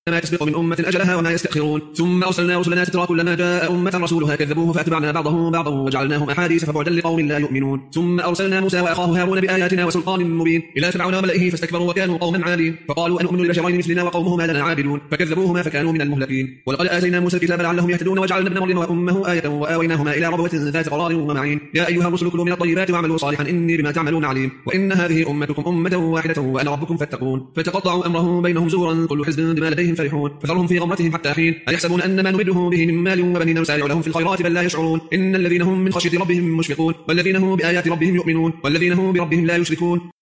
ما تسبق من أمة أجلها وما يستأخرون ثم أرسلنا رسلنا تترى كلما جاء أمة رسولها كذبوه فأتبعنا بعضهم بعضا وجعلناهم أحاديث فبعدا لقوم لا يؤمنون ثم أرسلنا موسى وأخاه هارون بآياتنا وسلطان مبين إلى فرعون وملئه فاستكبروا وكانوا قوما عالين فقالوا أنؤمن لبشرين مثلنا وقومهما لنا عابدون فكذبوهما فكانوا من المهلكين ولقد آتينا موسى الكتاب لعلهم يهتدون وجعلنا ابن مريم وأمه آية وآويناهما إلى ربوة ذات قرار ومعين يا أيها الرسل كلوا من الطيبات واعملوا صالحا إني بما تعملون عليم وإن هذه أمتكم أمة واحدة وأنا ربكم فاتقون فتقطعوا أمرهم بينهم زبرا كل حزب بما لديهم فرحون فذرهم في غمرتهم حتى حين أيحسبون أن ما نمدهم به من مال وبنين نسارع لهم في الخيرات بل لا يشعرون إن الذين هم من خشية ربهم مشفقون والذين هم بآيات ربهم يؤمنون والذين هم بربهم لا يشركون